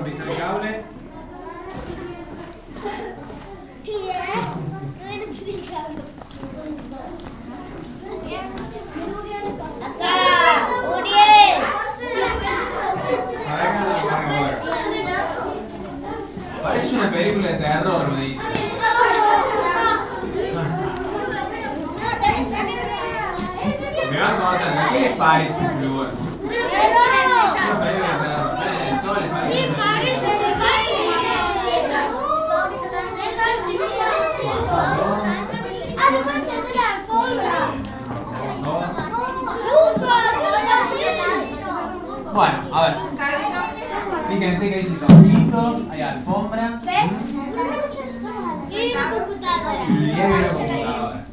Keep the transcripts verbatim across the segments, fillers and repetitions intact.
pisar el cable. Parece una película de terror, me dice. Me van a matar. ¿Qué les parece este lugar? Una película de terror. Eh, todo les parece. Sí, parece, se parece. Ah, se puede sentar la alfombra. Bueno, a ver. Fíjense que hay silloncitos, hay alfombra. ¿Ves? Y una computadora. Y hay una computadora.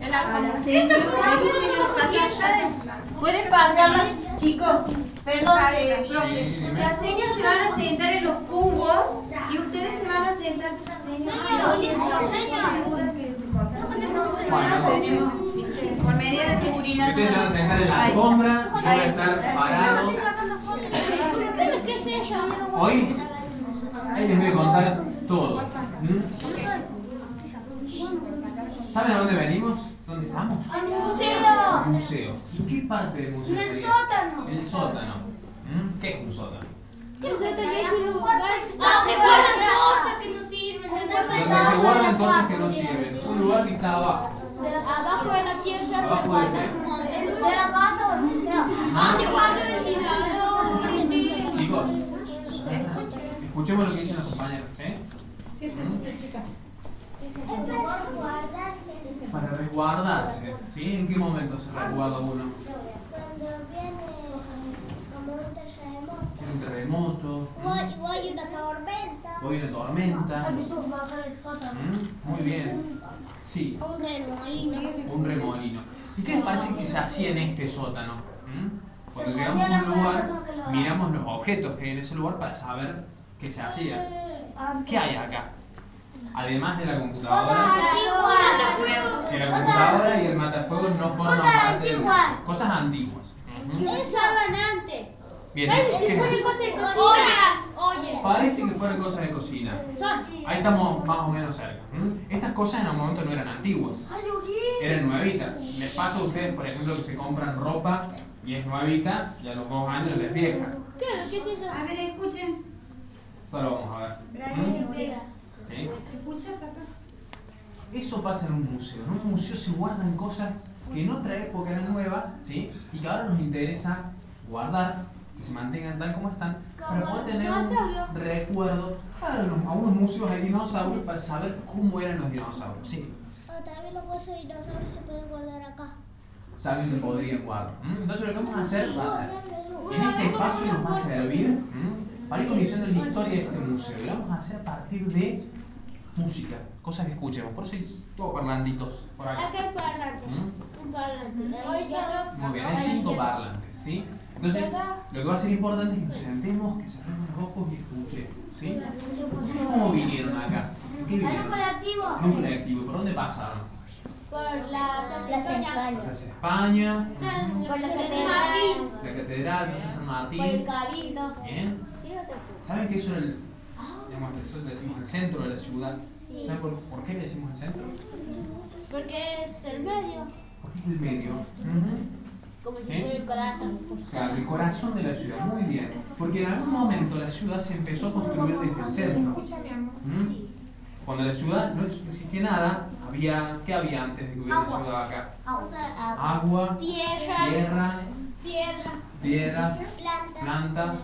¿Pueden pasarla, chicos? Perdón, eh, Sí, profe. dime. Las señas se van a sentar en los cubos y ustedes se van a sentar. Por medida de seguridad. Ustedes se van a sentar en la alfombra, yo voy a estar parado. ¿Qué es eso? Hoy, ahí les voy a contar todo. ¿Mm? ¿Saben a dónde venimos? ¿Dónde estamos? ¡Al museo! Museo. ¿Y qué parte del museo En el sería? sótano. El sótano. ¿Mm? ¿Qué es un sótano? Creo que es un lugar donde guardan cosas que no sirven. Donde se guardan cosas que no sirven. Un lugar que está abajo. Abajo de la tierra, Abajo pero de guardan qué? un montón. De la casa o del museo. Donde guardan ventiladores. Chicos, escuchemos lo que dicen los compañeros. ¿Eh? Para resguardarse. ¿Sí? ¿En qué momento se resguarda uno? Cuando viene como un terremoto. Tiene un terremoto. Igual, igual hay una tormenta. O hay una tormenta. ¿Mm? Muy bien. Sí, Un remolino. un remolino. ¿Y qué les parece que se hacía en este sótano? ¿Mm? Cuando llegamos a un lugar, miramos los objetos que hay en ese lugar para saber qué se hacía. ¿Qué hay acá? Además de la computadora, que la computadora y el matafuegos no forman parte del museo. Cosas antiguas. Ujú. ¿Qué usaban antes? Bien, Parece ¿qué que es fueron eso? cosas de cocina. Ollas, ollas. Parece que fueron cosas de cocina. Son. Ahí estamos más o menos cerca. ¿Mm? Estas cosas en un momento no eran antiguas, eran nuevitas. Les pasa a ustedes, por ejemplo, que se compran ropa y es nuevita y a los dos años es vieja. ¿Qué es eso? A ver, escuchen. Ahora lo vamos a ver. ¿Mm? ¿Sí? Escucha, papá. Eso pasa en un museo. En un museo se guardan cosas que en otra época eran nuevas, ¿sí? Y que ahora nos interesa guardar, que se mantengan tal como están, para Como poder los tener un dinosaurios. recuerdo. Para los, a unos museos hay dinosaurios para saber cómo eran los dinosaurios, ¿sí? O también los huesos de dinosaurios se pueden guardar acá. Saben que se podrían guardar. ¿Mm? Entonces lo que vamos a hacer va a ser, en este espacio nos va a servir ¿mm? para ir conociendo la historia de este museo. Y lo vamos a hacer a partir de música, cosas que escuchemos. Por eso hay todos parlantitos por acá. Acá hay parlante. ¿Mm? Un parlante. Hay otro. Muy bien, hay cinco parlantes, ¿sí? Entonces, lo que va a ser importante es que nos sentemos, que cerremos los ojos y escuchemos, ¿sí? ¿Cómo vinieron acá? ¿En qué vinieron? colectivo. En un colectivo. ¿Por dónde pasaron? Por la Plaza de España. Plaza España, Por la San la Martín. Catedral, Plaza San Por el Martín. Cabildo. Bien. ¿Y otro? ¿Saben que eso era el, digamos, eso le decimos el centro de la ciudad? Sí. ¿Saben por, por qué le decimos el centro? Porque es el medio. Porque es el medio. Ujú. Como si ¿Sí? fuera el corazón. Claro, el corazón de la ciudad, muy bien. Porque en algún momento la ciudad se empezó a construir desde el centro. ¿Mm? Cuando la ciudad no existía nada, había, ¿qué había antes de que hubiera Agua. ciudad acá? Agua. Agua, Tierra. tierra, Tierra. piedras, Plantas. plantas.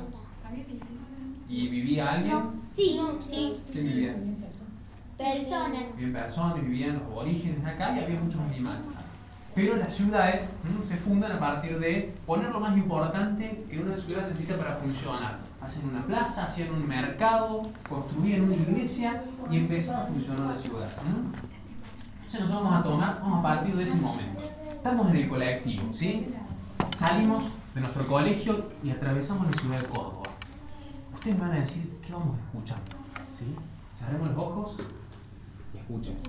¿Y vivía alguien? Sí, sí. ¿Quién vivía? Personas. Vivían personas, vivían los aborígenes acá y había muchos animales. Pero las ciudades ¿m? se fundan a partir de poner lo más importante que una ciudad necesita para funcionar. Hacen una plaza, hacían un mercado, construían una iglesia y empezaba a funcionar la ciudad. ¿m? Entonces nosotros vamos a tomar, vamos a partir de ese momento. Estamos en el colectivo, ¿sí? Salimos de nuestro colegio y atravesamos la ciudad de Córdoba. Ustedes me van a decir qué vamos escuchando, ¿sí? Cerremos los ojos y escuchemos.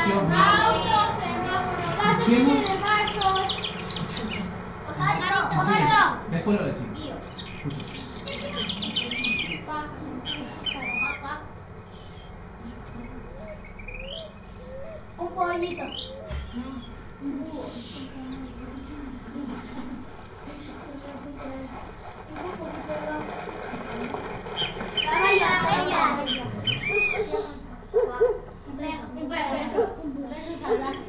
edificios. Autos, semáforos, casas Escuchemos. de barrios. Así es. Después lo decimos. Escuchen. Un pollito. Caballo, caballo. Un perro, un perro, un perro salvaje.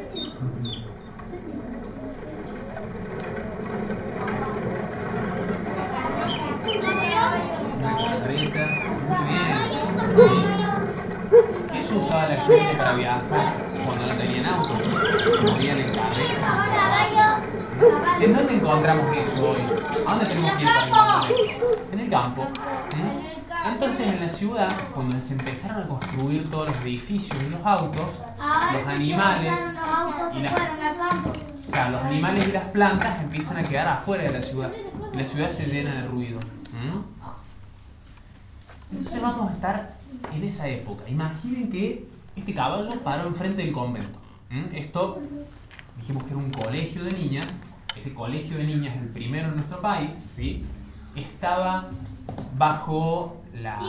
Una carreta. Muy bien. Eso usaba la gente para viajar cuando no tenían autos. Se movían en carreta. ¿En dónde encontramos eso hoy? ¿A dónde tenemos que ir para encontrar esto? En el campo. ¿Mm? Entonces en la ciudad, cuando se empezaron a construir todos los edificios y los autos, los animales y las, claro, los animales y las plantas empiezan a quedar afuera de la ciudad. Y la ciudad se llena de ruido. ¿Mm? Entonces vamos a estar en esa época. Imaginen que este caballo paró enfrente del convento. ¿Mm? Esto, dijimos que era un colegio de niñas. Ese colegio de niñas, el primero en nuestro país, ¿sí? Estaba bajo la...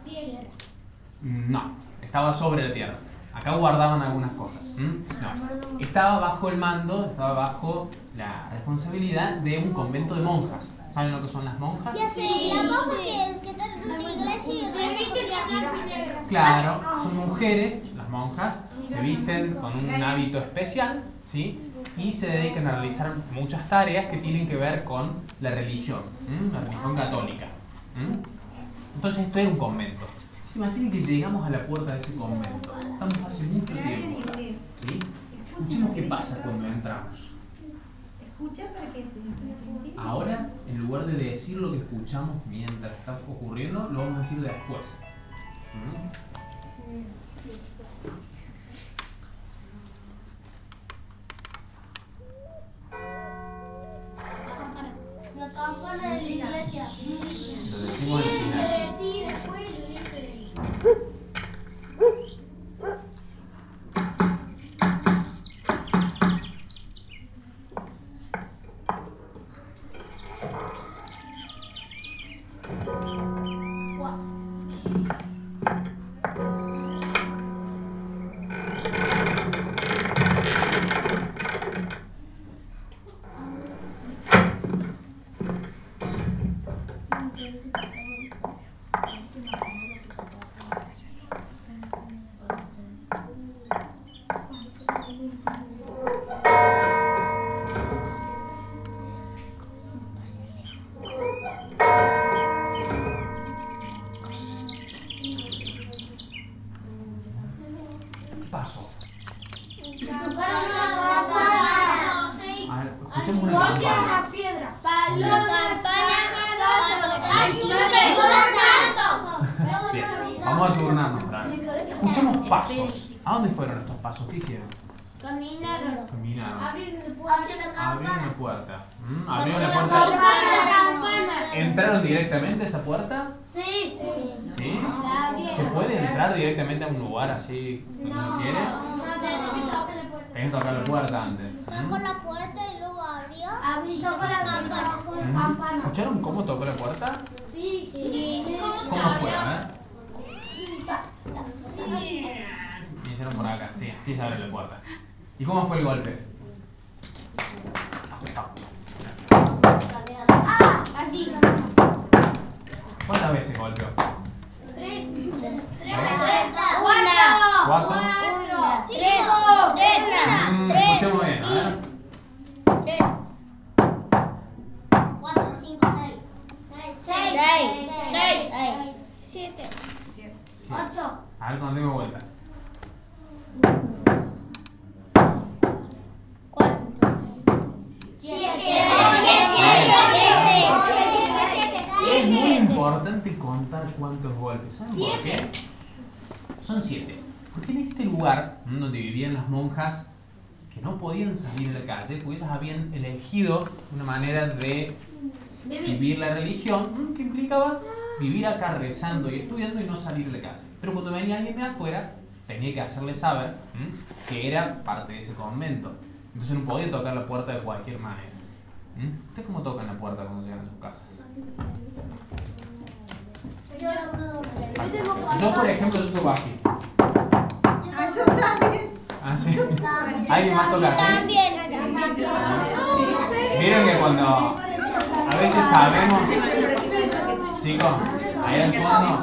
No, estaba sobre la tierra. Acá guardaban algunas cosas. ¿Mm? No, estaba bajo el mando, estaba bajo la responsabilidad de un convento de monjas. ¿Saben lo que son las monjas? Ya sé, la monja que, que está en una iglesia y Se viste de blanco y negro. Claro, son mujeres, las monjas, se visten con un hábito especial, ¿sí? Y se dedican a realizar muchas tareas que tienen que ver con la religión, ¿m? La religión católica. ¿M? Entonces esto era un convento. ¿Sí? Imaginen que llegamos a la puerta de ese convento. Estamos hace mucho tiempo. ¿Sí? Escuchemos qué pasa cuando entramos. Escucha para que te... Ahora, en lugar de decir lo que escuchamos mientras está ocurriendo, lo vamos a decir después. ¿Mm? La campana de la iglesia. Lo decimos al final. Sí, después lo dije. Paso. Campana, A ver, escuchemos una campana. piedra. La campana, Ay, Bien, vamos a turnarnos. Para ver. Escuchemos pasos. ¿A dónde fueron estos pasos? ¿Qué hicieron? Caminaron. Caminaron. Abrieron la puerta. Abrieron la puerta. ¿Mm? Abrieron la La puerta. campana. ¿Entraron directamente a esa puerta? Sí. ¿Sí? ¿Se puede entrar directamente a un lugar así donde uno quiere? Tenés que tocar la puerta antes. tocó ¿Mm? la puerta y luego abrió. Abrí, tocó la campana. ¿Mm? Campana. ¿Escucharon cómo tocó la puerta? Sí. Sí. ¿Cómo fue? A ver. Me hicieron por acá, sí, sí se abre la puerta. ¿Y cómo fue el golpe? Ah, así. ¿Cuántas veces golpeó? Tres. Tres. Cuatro. ¿Cuatro? Cuatro. Tres. Tres. Mm, Tres. escuchemos bien, a ver. Tres. Cuatro, cinco, seis. Seis. Seis. Seis. Seis. Siete. Sí. Ocho. A ver, cuando demos vuelta. Cuatro. Siete. Es muy importante contar cuántos golpes. ¿Saben por qué? Son siete. Porque en este lugar, donde vivían las monjas que no podían salir a la calle, porque ellas habían elegido una manera de vivir la religión que implicaba vivir acá rezando y estudiando y no salir a la calle. Pero cuando venía alguien de afuera, tenía que hacerle saber ¿m? que era parte de ese convento. Entonces no podía tocar la puerta de cualquier manera. ¿M? ¿Ustedes cómo tocan la puerta cuando llegan a sus casas? Yo, por ejemplo, yo toco así. Ah, yo también. ¿Ah, sí? ¿Alguien más toca así? También. Miren que cuando a veces sabemos, chicos, ahí al fondo,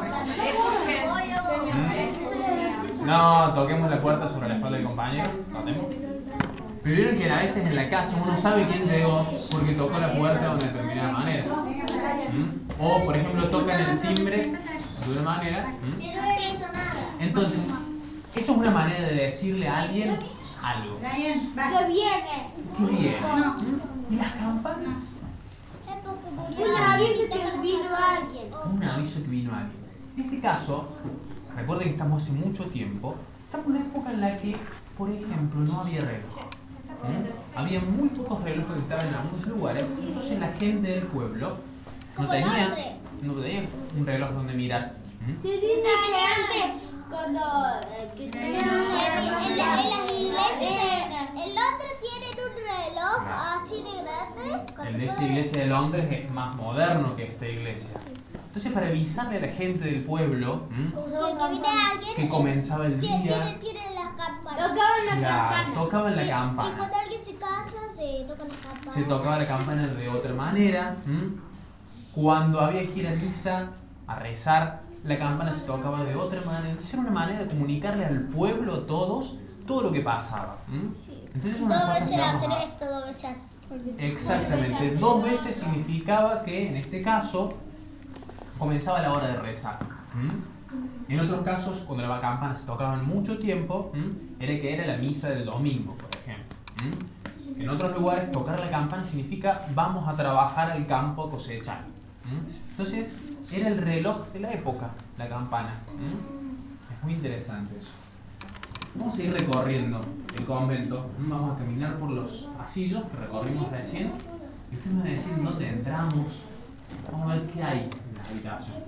¿Mm? no toquemos la puerta sobre la espalda del compañero, notemos. Pero vieron que a veces en la casa uno sabe quién llegó porque tocó la puerta de una determinada manera. ¿Mm? O, por ejemplo, tocan el timbre de una manera. ¿Mm? Entonces, eso es una manera de decirle a alguien algo. Diane, va. Que viene. ¿Qué viene? No. ¿Mm? ¿Y las campanas? Es porque Un murió. aviso que vino alguien. Un aviso que vino alguien. En este caso, recuerden que estamos hace mucho tiempo, estamos en una época en la que, por ejemplo, no había reloj. ¿Mm? Había muy pocos relojes que estaban en algunos lugares, entonces la gente del pueblo no Como tenía, Londres. no tenía un reloj donde mirar. ¿Mm? Se dice que antes, cuando eh, que se En, en la- en las iglesias, en Londres tienen un reloj así de grande. El de esa iglesia de Londres es más moderno que esta iglesia. Entonces, para avisarle a la gente del pueblo ¿m? Que, que viene alguien. que comenzaba el Tiene, tiene, día, tiene las campanas. tocaban la la, campana. tocaban la Y campana. cuando alguien se casa, se tocan las campanas. Se tocaba la campana de otra manera. ¿M? Cuando había que ir a misa, a rezar, la campana se tocaba de otra manera. Entonces era una manera de comunicarle al pueblo a todos todo lo que pasaba. ¿M? Entonces una Dos cosa veces que vamos hacer a- esto, dos veces. Exactamente, dos veces significaba que en este caso comenzaba la hora de rezar. ¿Mm? En otros casos, cuando la campana se tocaban mucho tiempo, ¿m? era que era la misa del domingo, por ejemplo. ¿M? En otros lugares, tocar la campana significa vamos a trabajar al campo a cosechar. ¿M? Entonces, era el reloj de la época, la campana. ¿M? Es muy interesante eso. Vamos a ir recorriendo el convento. Vamos a caminar por los pasillos que recorrimos recién. Y ustedes van a decir dónde entramos. Vamos a ver qué hay en la habitación.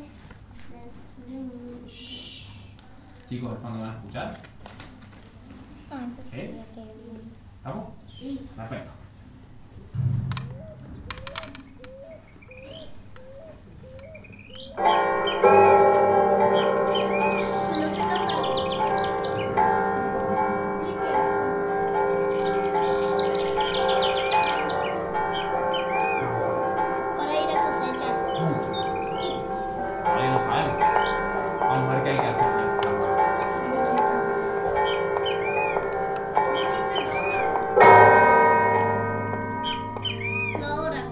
Shh. Chicos, ¿cuándo van a escuchar? ¿Eh? ¿Estamos? Perfecto. Para ir a cosechar. Mucho. Todavía no sabemos. Vamos a ver qué hay que hacer. No ahora.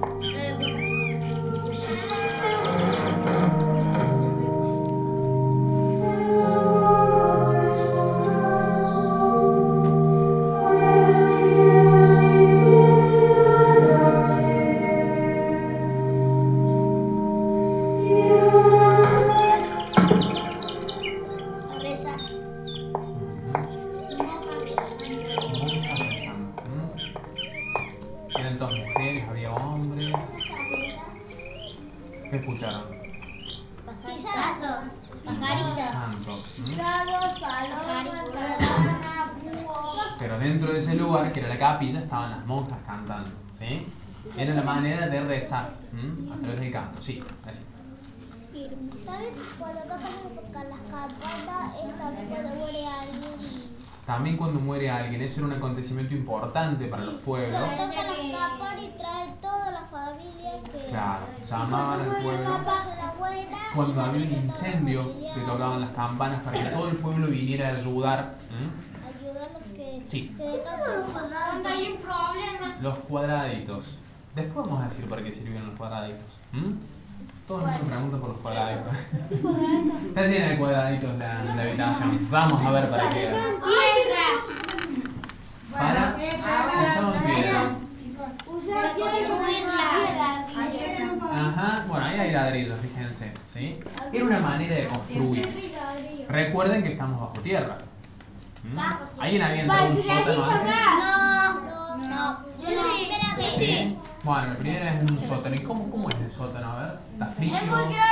A rezar. Eran dos mujeres, había hombres. ¿Qué escucharon? Pajaritos. Pajaritos. Santos. ¿Mm? Sábados, palomas, caravana, búhos. Pero dentro de ese lugar, que era la capilla, estaban las monjas cantando. ¿Sí? Era la manera de rezar. ¿Mm? A través del canto. Sí, así. ¿Sabes? Cuando tocan las campanas es también cuando muere alguien. También cuando muere alguien, eso era un acontecimiento importante para los pueblos. Cuando tocan las campanas y traen toda la familia que. Claro, llamaban al pueblo. Cuando había un incendio, se tocaban las campanas para que todo el pueblo viniera a ayudar. ¿Mm? Ayudar a los que, Sí. que descansen. Cuando hay un problema. Los cuadraditos. Después vamos a decir para qué sirvieron los cuadraditos. ¿Mm? Todo el mundo pregunta por los cuadraditos. Está llena de cuadraditos la, la habitación. Vamos a ver para qué. Piedras. Para. Usamos piedras. Usar piedras. Esperen un poco. Ajá, bueno, ahí hay ladrillos, fíjense. ¿Sí? Era una manera de construir. Recuerden que estamos bajo tierra. ¿Mm? ¿Alguien había entrado a un sótano antes? No, no, no. Yo la primera vez sí. Bueno, la primera es en un sótano. ¿Y cómo, cómo es el sótano? A ver, ¿está frío? Es muy grande.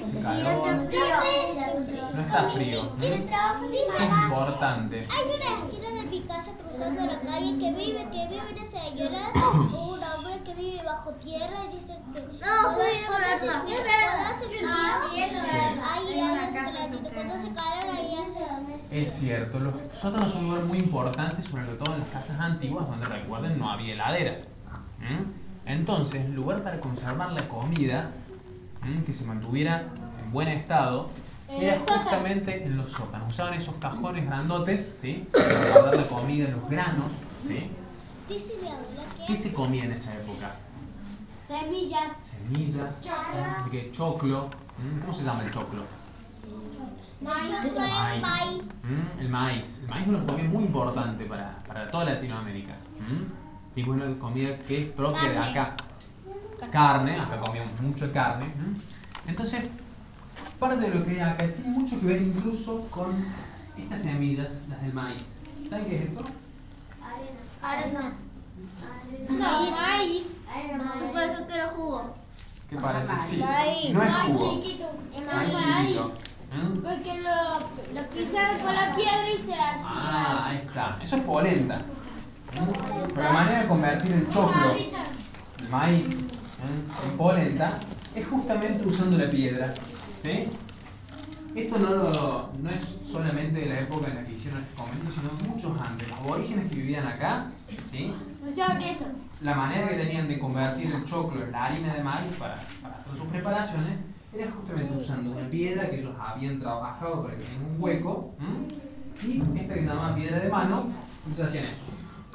Hace calor. No está frío. Dice, Eso es importante. hay una esquina de mi casa cruzando la calle que vive, que vive una señora o un hombre que vive bajo tierra y dice que cuando, cuando hace frío, cuando hace frío, ahí hay secretito, cuando hace calor ahí hace. Es cierto, los sótanos son un lugar muy importante, sobre todo en las casas antiguas, donde recuerden no había heladeras. ¿Mm? Entonces, lugar para conservar la comida, ¿m? que se mantuviera en buen estado, era justamente en los sótanos. Usaban esos cajones grandotes, ¿sí? Para guardar la comida, los granos, ¿sí? Dice mi abuela que ¿Qué se comía en esa época? Semillas. Semillas, ¿eh? ¿Qué? Choclo. ¿M? ¿Cómo se llama el choclo? Maíz. choclo es maíz. ¿Mm? El maíz. El maíz es una comida muy importante para, para toda Latinoamérica. ¿Mm? Sí, es una comida que es propia de acá. Carne, acá comíamos mucho carne. ¿Mm? Entonces, parte de lo que hay acá tiene mucho que ver incluso con estas semillas, las del maíz. ¿Saben qué es esto? Arena. Maíz. Maíz. ¿Qué pasó que era jugo? ¿Qué parece? Sí. Maíz. No es Maíz jugo. chiquito. Maíz chiquito. ¿Mm? Porque lo, lo pisan con la piedra y se hacía. Ah, ahí está. Eso es polenta. ¿Mm? Pero la manera de convertir el choclo, el maíz, ¿eh? en polenta, es justamente usando la piedra. ¿Sí? Esto no, lo, no es solamente de la época en la que hicieron este convento, sino muchos antes. Los aborígenes que vivían acá, ¿sí? O sea, que eso. La manera que tenían de convertir el choclo en la harina de maíz para, para hacer sus preparaciones era justamente usando una piedra que ellos habían trabajado para que tenga un hueco, ¿m? y esta que se llama piedra de mano, entonces hacían eso.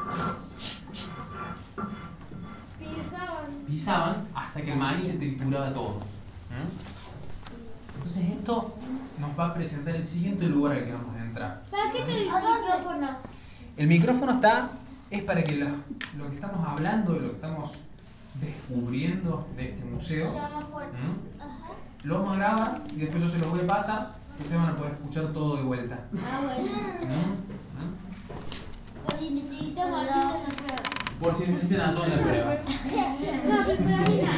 Pisaban. Pisaban hasta que el maíz se trituraba todo. ¿M? Entonces esto nos va a presentar el siguiente lugar al que vamos a entrar. ¿Para qué te el micrófono? El micrófono está, es para que la- lo que estamos hablando, lo que estamos descubriendo de este museo, ¿m? lo vamos a grabar y después yo se los voy a pasar y ustedes van a poder escuchar todo de vuelta. Ah, bueno. ¿M? ¿M? Porque necesitamos ayuda en la prueba. Por si necesitan hacer una prueba. No, pero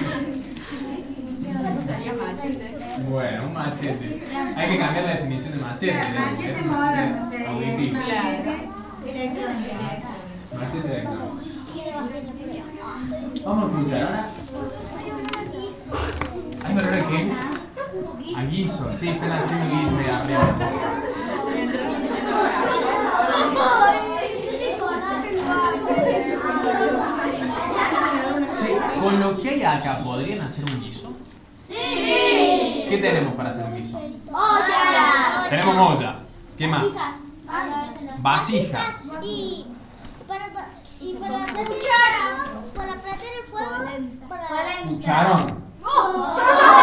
Eso sería machete. Bueno, un machete. Hay que cambiar la definición de machete. Claro, ¿no? machete Porque moderno es sería. auditivo. Machete electrónico. Machete electrónico. ¿Quién va a hacer la prueba? Vamos a escuchar ahora. ¿Hay olor a qué? A guiso, sí, están haciendo guiso de arriba. Sí, con lo que hay acá, ¿podrían hacer un guiso? sí. ¿Qué tenemos para hacer un guiso? Olla. Tenemos olla. ¿Qué más? Vasijas. Vasijas. Y para, y para prender el Cuchara. fuego, para prender el fuego, para... Cucharón. Oh.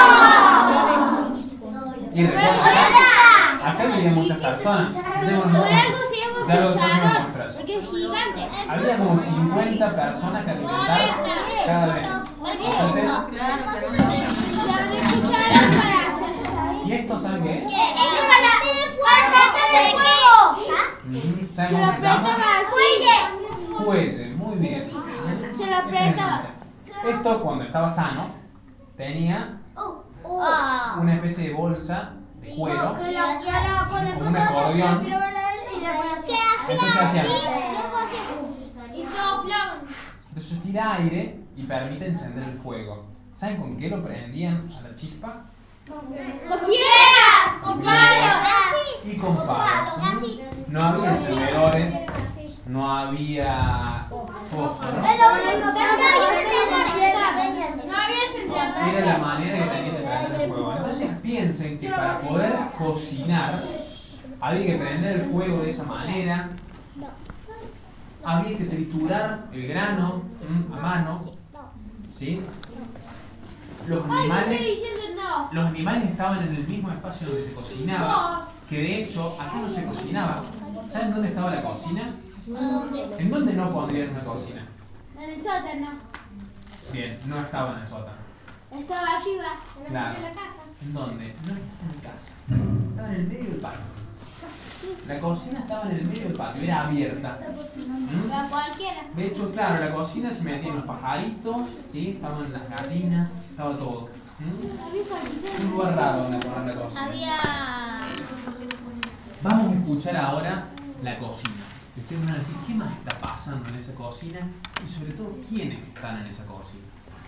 Y recuerden, acá, acá vivían muchas personas. Tenemos- Por algo se llama Ya lo- ya lo cucharón, mostrás. porque es gigante. Había como cincuenta personas que alimentaban cada vez. Entonces, Se abre cucharón para hacer. ¿y esto saben qué es? ¡Es para prender el fuego! Ujú, Se ¿saben lo cómo se llama? apretaba así. Fuelle, muy bien. Se lo apretaba. Esto, cuando estaba sano, tenía una especie de bolsa de cuero, Que la quiera poner como un acordeón. y la Que hacía Entonces así, hacían- luego hacía... y soplaban. Entonces tira aire y permite encender el fuego. ¿Saben con qué lo prendían a la chispa? Con piedras, con palos. Y con palos. No había encendedores, no había fósforo. No había encendedores. No había encendedores. Era la manera que tenía de prender el fuego. Entonces piensen que para poder cocinar había que prender el fuego de esa manera, había que triturar el grano ¿m? a mano, ¿sí? Los Ay, no estoy animales, diciendo no. los animales estaban en el mismo espacio donde se cocinaba, que de hecho acá no se cocinaba. ¿Saben dónde estaba la cocina? ¿En dónde no pondrían una cocina? En el sótano. Bien, no estaba en el sótano. Estaba arriba, en la Claro. parte de la casa. ¿En dónde? No estaba en casa. Estaba en el medio del patio. La cocina estaba en el medio del patio, era abierta. ¿Mm? Para cualquiera. De hecho, claro, la cocina se metían los pajaritos, ¿sí? Estaban las gallinas, estaba todo. ¿Mm? Un lugar raro donde poner la cocina. Había... Vamos a escuchar ahora la cocina. Y ustedes van a decir qué más está pasando en esa cocina y sobre todo quiénes están en esa cocina.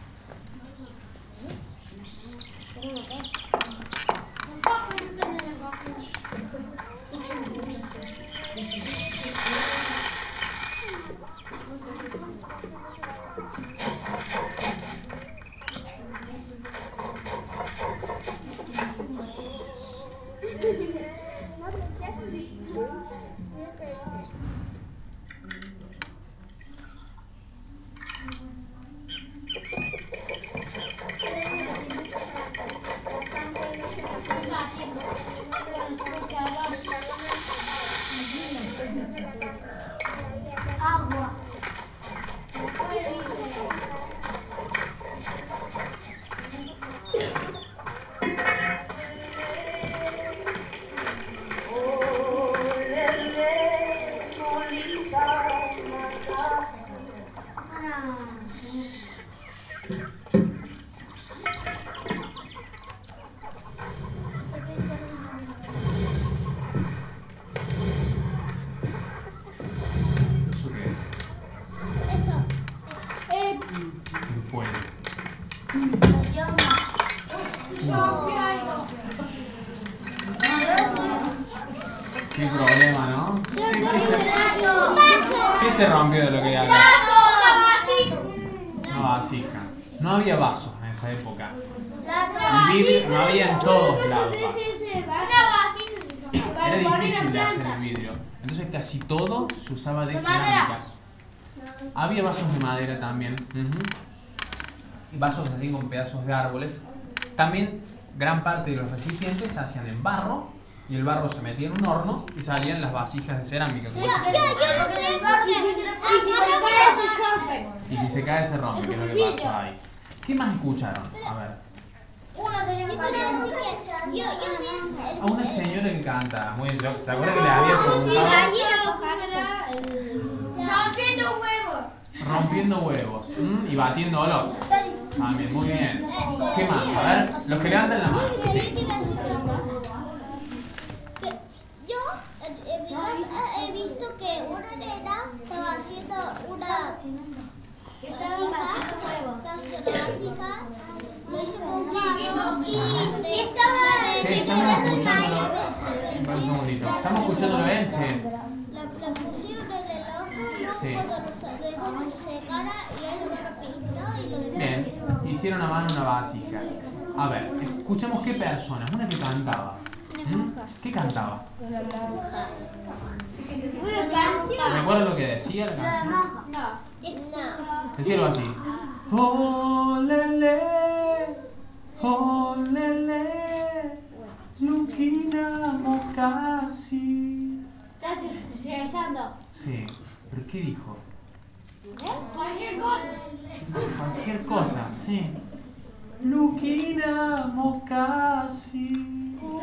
Agua. ¿Eso qué es? Eso. Eh, Un fuego. Qué problema, ¿no? ¿Qué, qué se, Un vaso. qué se rompió de lo que hay acá? Una vasija. No había vasos en esa época. El vidrio no había en todos lados. Era difícil de hacer el vidrio. Entonces casi todo se usaba de cerámica. Había vasos de madera también. Ujú. Y vasos que salían con pedazos de árboles. También gran parte de los recipientes se hacían en barro. Y el barro se metía en un horno y salían las vasijas de cerámica. Como ese- y si se cae se rompe, que es lo que pasa ahí. ¿Qué más escucharon? A ver. Una señora Yo quiero decir que yo, yo vi A una señora que canta. Muy bien. ¿Se acuerdan que le había preguntado? rompiendo huevos. Rompiendo huevos. ¿Mm? Y batiéndolos. También, muy bien. ¿Qué más? A ver, los que levantan la mano. Mira, yo quiero decir una cosa. Que yo en, en mi casa he visto que una nena estaba haciendo una vasija, estaba haciendo una vasija, lo hizo con barro y le estaba Sí, estamos escuchándolo. Un segundito. Estamos escuchándolo bien, che. La, la pusieron en el horno y luego Sí. cuando lo sa- dejó que se secara y ahí lo lo pintó y lo dejó. Bien. Hicieron a mano una vasija. A ver, escuchamos qué personas. Una que cantaba. ¿Mm? ¿Qué cantaba? ¿Recuerdan lo que decía la canción? No. Decía algo así. Oh, lele, oh, lele, Luquina Mocasi. Estás regresando. Sí, pero ¿qué dijo? Cualquier cosa. Cualquier cosa, sí. Luquina Mocasi.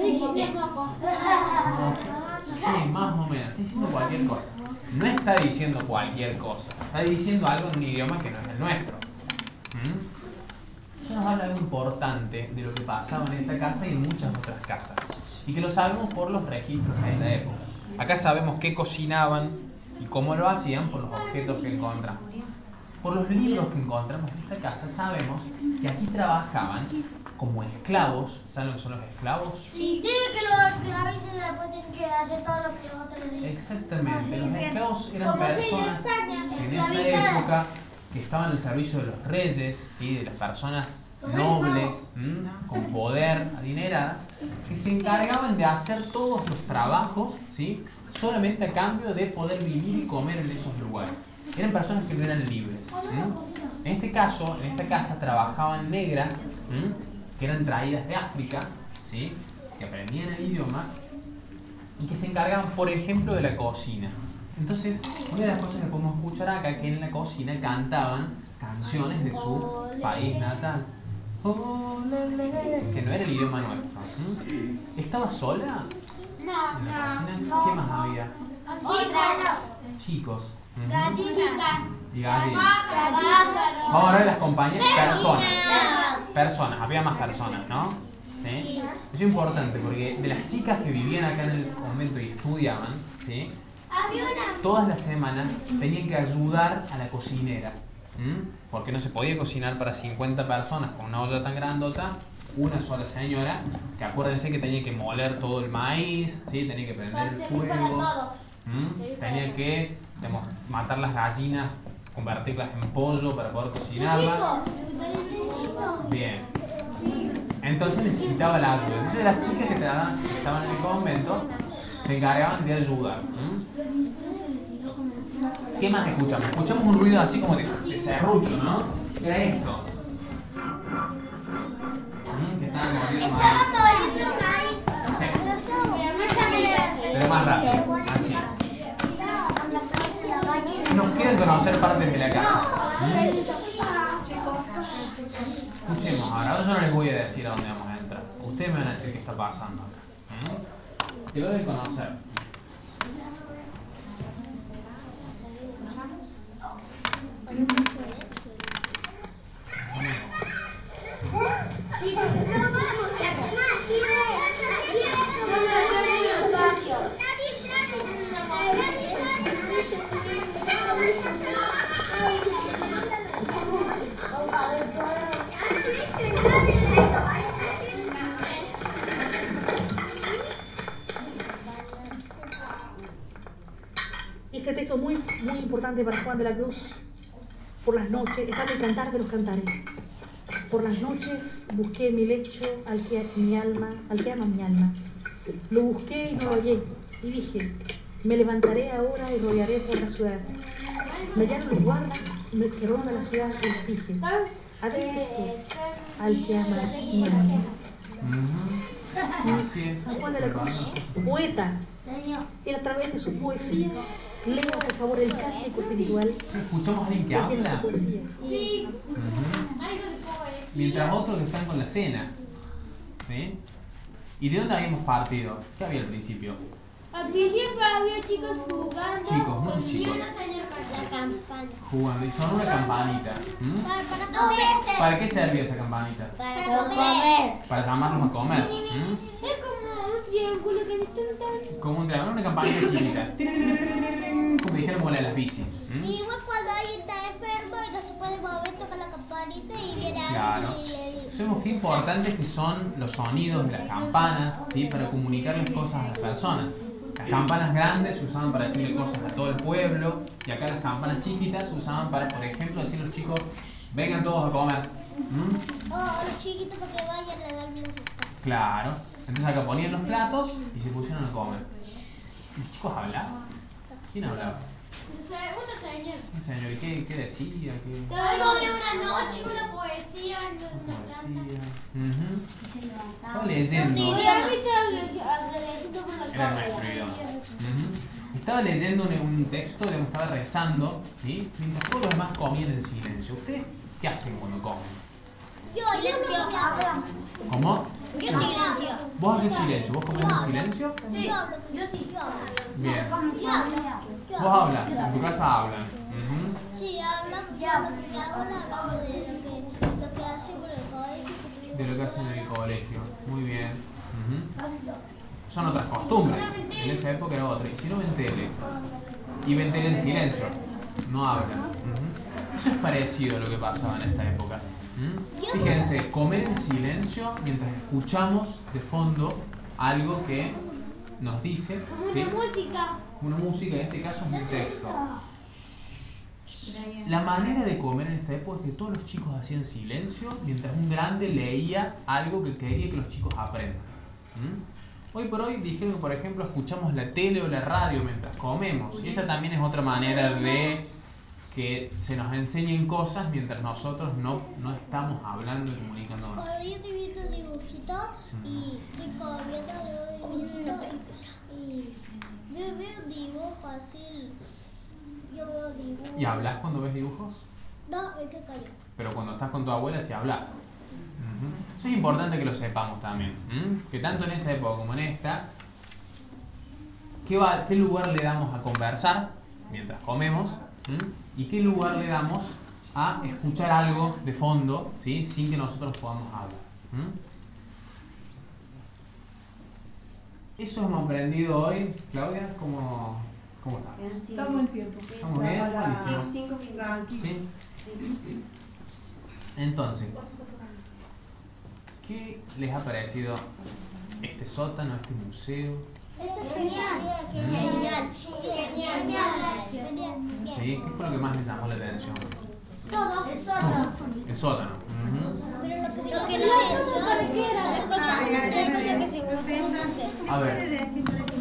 Sí, más o menos. Está diciendo cualquier cosa. No está diciendo cualquier cosa. Está diciendo algo en un idioma que no es el nuestro. ¿Mm? Eso nos habla de algo importante de lo que pasaba en esta casa y en muchas otras casas. Y que lo sabemos por los registros que hay en la época. Acá sabemos qué cocinaban y cómo lo hacían por los objetos que encontramos. Por los libros que encontramos en esta casa sabemos que aquí trabajaban como esclavos. ¿Saben lo que son los esclavos? Sí, sí, que lo que la dicen después tienen que hacer todo lo que otros dicen. Exactamente. Los esclavos eran Como si en personas España, que en esa esclavizadas. época que estaban al servicio de los reyes, ¿sí? De las personas nobles, ¿m? Con poder, adineradas, que se encargaban de hacer todos los trabajos, ¿sí? Solamente a cambio de poder vivir y comer en esos lugares. Eran personas que no eran libres. ¿M? En este caso, en esta casa trabajaban negras, ¿m? Que eran traídas de África, ¿sí? Que aprendían el idioma y que se encargaban, por ejemplo, de la cocina. Entonces, una de las cosas que podemos escuchar acá es que en la cocina cantaban canciones de su país natal. Oh, le, le, que no era el idioma nuestro. ¿Mm? ¿Estaba sola en la cocina? ¿Qué más había? Chicos. Ujú. Y gallinas. Vamos a ver las compañías. Personas. personas, había más personas, ¿no? ¿Sí? Eso es importante porque de las chicas que vivían acá en el convento y estudiaban, ¿sí? Todas las semanas tenían que ayudar a la cocinera. ¿Mm? Porque no se podía cocinar para cincuenta personas con una olla tan grandota, una sola señora, que acuérdense que tenía que moler todo el maíz, ¿sí? Tenía que prender el fuego, ¿Mm? Tenía que digamos, matar las gallinas, convertirlas en pollo para poder cocinarlas. Bien. Entonces necesitaba la ayuda. Entonces las chicas que estaban en el convento se encargaban de ayudar. ¿Mm? ¿Qué más escuchamos? Escuchamos un ruido así como de, de serrucho, ¿no? ¿Qué era esto? ¿Mm? Que estaban moviendo maíz. Sí. Pero más rápido. Así es. Nos quieren conocer partes de la casa. ¿Mm? Escuchemos ahora. Ahora yo no les voy a decir a dónde vamos a entrar. Ustedes me van a decir qué está pasando acá. ¿Mm? Que lo deben conocer. Este texto es muy, muy importante para Juan de la Cruz. Por las noches, está en el Cantar de los Cantares. Por las noches busqué mi lecho al que mi alma, al que ama mi alma. Lo busqué y no lo hallé. Y dije, me levantaré ahora y rodearé por la ciudad. Me hallaron los guardas que rondan la ciudad y les dije, a ver al que ama mi alma. Así es. San Juan de la Cruz, poeta, y a través de su poesía, lea por favor el cántico espiritual. ¿Escuchamos a alguien que habla? Sí. Uh-huh. Algo de poesía. Mientras otros que están con la cena. ¿Sí? ¿Y de dónde habíamos partido? ¿Qué había al principio? Al principio había chicos jugando. Chicos, muchos y chicos. una señora con la campana. Jugando. Y sonó una campanita. ¿Mm? Para, para comer. ¿Para qué servía esa campanita? Para comer. Para llamarlos a comer. ¿Mm? Es como un triángulo que distinto. Como un triángulo, una campanita chiquita. Como dijéramos la de las bicis. ¿Mm? Igual cuando alguien está enfermo y no se puede mover, toca la campanita y viene Claro. alguien y le... Sabemos qué importantes que son los sonidos de las campanas, ¿sí? Para comunicarles cosas a las personas. Las campanas grandes se usaban para decirle cosas a todo el pueblo y acá las campanas chiquitas se usaban para, por ejemplo, decir a los chicos, vengan todos a comer. ¿Mm? O a los chiquitos para que vayan a darle los gustos. Claro. Entonces acá ponían los platos y se pusieron a comer. ¿Los chicos hablaban? ¿Quién hablaba? Una señora. ¿Qué señor? ¿Y qué, qué decía? ¿Qué Algo de una noche, una poesía, algo de una planta. decía? Uh-huh. Estaba leyendo. Y ahorita agradeciendo por la Era el maestro de idioma. Uh-huh. Estaba leyendo un, un texto, digamos, estaba rezando, ¿sí? Mientras todos los demás comían en silencio. ¿Ustedes qué hacen cuando comen? Yo, silencio. ¿Cómo? Yo silencio. ¿Vos haces silencio? ¿Vos comés en silencio? Sí. Yo hablo. Yo sí. Yo hablo. Bien. Yo hablo. ¿Vos hablas? En tu casa hablan. Uh-huh. Sí, hablan. Yo lo que hago es hablando de lo que, lo que hace por el colegio. De lo que hacen en el colegio. Muy bien. Uh-huh. Son otras costumbres. En esa época era otra. Y si no, ventele. Y ventele en silencio. No hablan. Uh-huh. Eso es parecido a lo que pasaba en esta época. ¿Mm? Fíjense, comer en silencio mientras escuchamos de fondo algo que nos dice, ¿sí? Una música. Una música, en este caso es un texto. La manera de comer en esta época es que todos los chicos hacían silencio mientras un grande leía algo que quería que los chicos aprendan. ¿Mm? Hoy por hoy dijeron que, por ejemplo, escuchamos la tele o la radio mientras comemos. Y esa también es otra manera de que se nos enseñen cosas mientras nosotros no, no estamos hablando y comunicándonos. Cuando yo estoy viendo dibujitos y tipo viendo dibujitos y veo, veo dibujos así, yo veo dibujos. ¿Y hablas cuando ves dibujos? No, me quedo callado. Pero cuando estás con tu abuela sí hablas. Uh-huh. Eso es importante que lo sepamos también. ¿Mm? Que tanto en esa época como en esta, ¿qué, va, qué lugar le damos a conversar mientras comemos? ¿Mm? ¿Y qué lugar le damos a escuchar algo de fondo, ¿sí? Sin que nosotros podamos hablar. ¿Mm? Eso hemos aprendido hoy. Claudia, ¿cómo, cómo está? Estamos en tiempo. ¿Estamos bien? Buenísimo. Cinco minutos. ¿Sí? Entonces, ¿qué les ha parecido este sótano, este museo? Esto es genial. Genial. Genial. ¿Sí? ¿Qué fue lo que más les llamó la atención? Todo. El sótano. El sótano. Ujú. Pero lo que, lo que no es, A ver,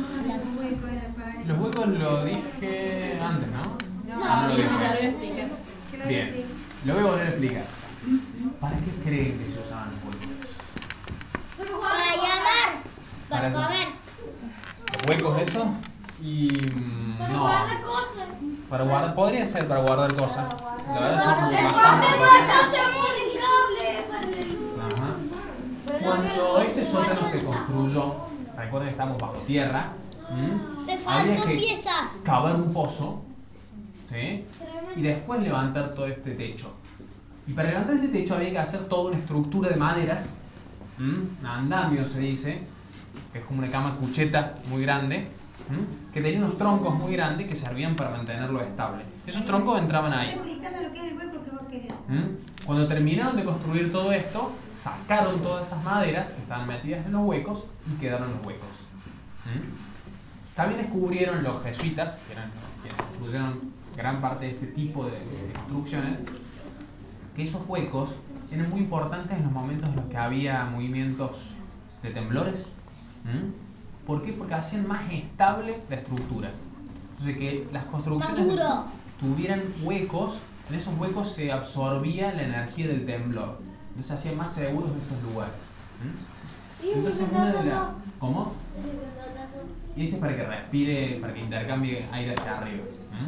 los huecos lo dije antes, ¿no? Ah, no lo dije. Bien, lo voy a volver a explicar. ¿Para qué creen que se usaban los huecos? para llamar, para Para- comer. ¿Huecos eso? Y mm, Para no. guardar cosas. Para guardar, podría ser para guardar cosas. La verdad son como Para bastante guardar se ponen cables. Ajá. Cuando este sótano se construyó, recuerden que estamos bajo tierra, ¿m? Te había faltan que piezas. cavar un pozo, ¿sí? Y después levantar todo este techo. Y para levantar ese techo había que hacer toda una estructura de maderas, ¿m? Un andamio se dice, que es como una cama cucheta muy grande, ¿m? Que tenía unos troncos muy grandes que servían para mantenerlo estable. Esos troncos entraban ahí. Explícanos lo que es el hueco que vos querés. ¿Mm? Cuando terminaron de construir todo esto, sacaron todas esas maderas que estaban metidas en los huecos y quedaron los huecos. ¿Mm? También descubrieron los jesuitas, que eran quienes construyeron gran parte de este tipo de, de construcciones, que esos huecos eran muy importantes en los momentos en los que había movimientos de temblores. ¿Mm? ¿Por qué? Porque hacían más estable la estructura. Entonces que las construcciones Más duro. tuvieran huecos, en esos huecos se absorbía la energía del temblor. Entonces hacían más seguros estos lugares. ¿Mm? Entonces una de las... ¿Cómo? Y ese es para que respire, para que intercambie aire hacia arriba.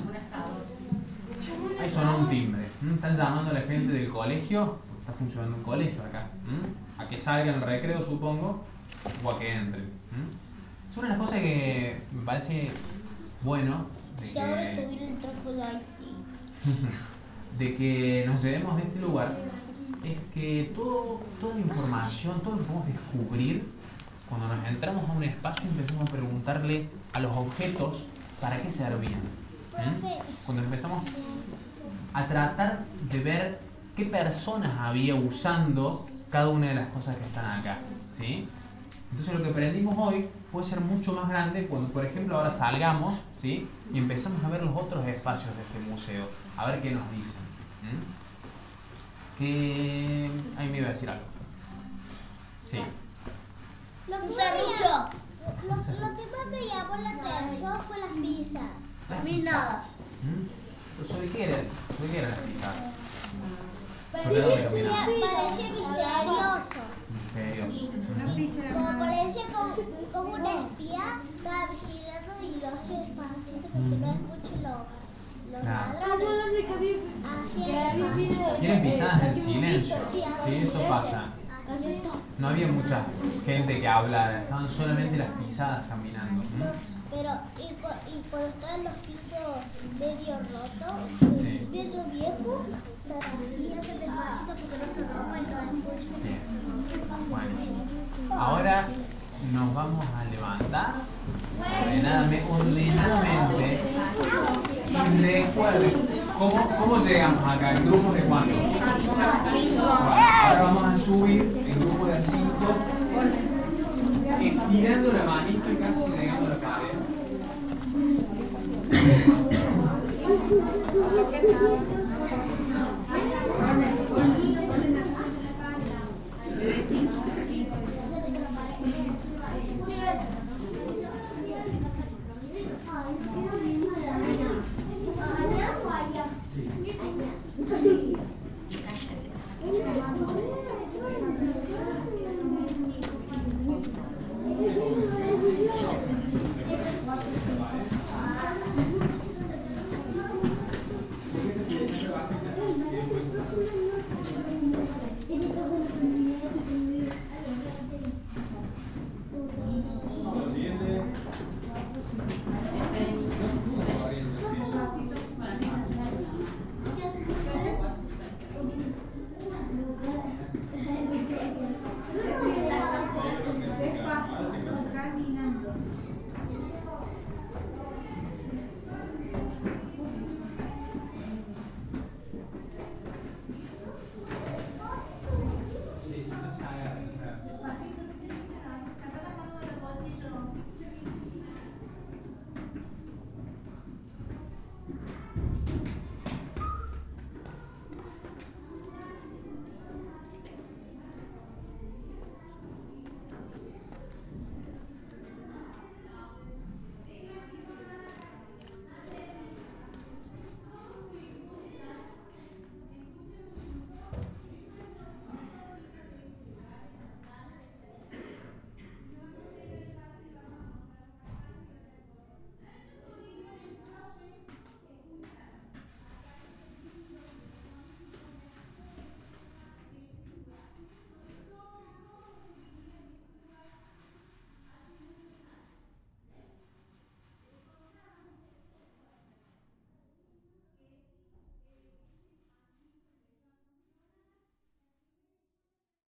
¿Mm? Ahí sonó un timbre. ¿Mm? Están llamando a la gente del colegio. Está funcionando un colegio acá. ¿Mm? A que salgan al recreo, supongo, o a que entren. ¿Mm? Es una de las cosas que me parece bueno de Si ahora que, estuviera el tronco de Haití. de que nos llevemos de este lugar es que todo, toda la información, todo lo que podemos descubrir, cuando nos entramos a un espacio empezamos a preguntarle a los objetos para qué servían. ¿Mm? Cuando empezamos a tratar de ver qué personas había usando cada una de las cosas que están acá, ¿sí? Entonces lo que aprendimos hoy puede ser mucho más grande cuando, por ejemplo, ahora salgamos, ¿sí? Y empezamos a ver los otros espacios de este museo, a ver qué nos dicen. ¿Mm? Que... Ahí me iba a decir algo. Sí. Lo que, serrucho. Lo, lo que más me llamó la atención fue las pizzas. Las A mí pisadas. nada. ¿Mm? ¿Sobre qué eran? ¿Sobre qué eran las pisadas? ¿Sobre Parecía, dónde caminaban? parecía misterioso. Misterioso. ¿Mm? Como parecía como, como una espía, estaba vigilando y lo hacía despacito porque no escuchen los, los Claro. ladrones. Hacía Tienen pisadas en silencio. Sí, eso pasa. así. No había mucha gente que hablara, estaban solamente las pisadas caminando. ¿Mm? Pero, y, cu- y cuando estaban los pisos medio rotos, Sí. medio viejos, así, hace despacito porque no se rompen los escuchan. Bien. Buenísimo. Ahora nos vamos a levantar ordenadamente, ordenadamente y recuerden, ¿cómo, ¿cómo llegamos acá? ¿En grupos de cuántos? Bueno, ahora vamos a subir en grupo de cinco, estirando la manito y casi llegando a la pared.